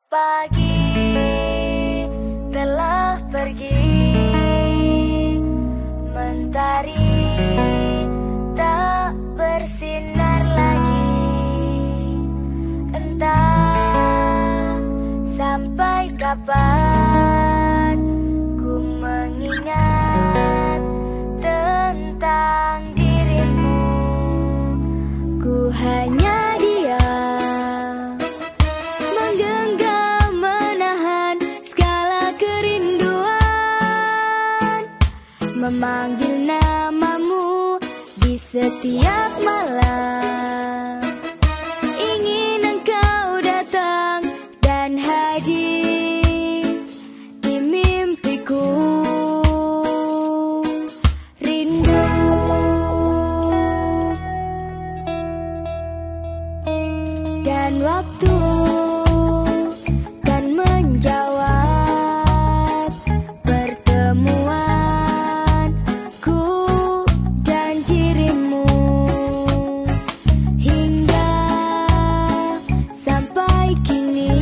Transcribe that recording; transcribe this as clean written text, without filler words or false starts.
Pagi telah pergi, mentari tak bersinar lagi. Entah sampai kapan ku mengingat tentang dirimu. Ku hanya diam, menggenggam, menahan segala kerinduan, memanggil namamu di setiap malam. Ingin engkau datang dan hadir di mimpiku. Rindu dan waktu kan menjawab pertemuanku dan dirimu. Hingga sampai kini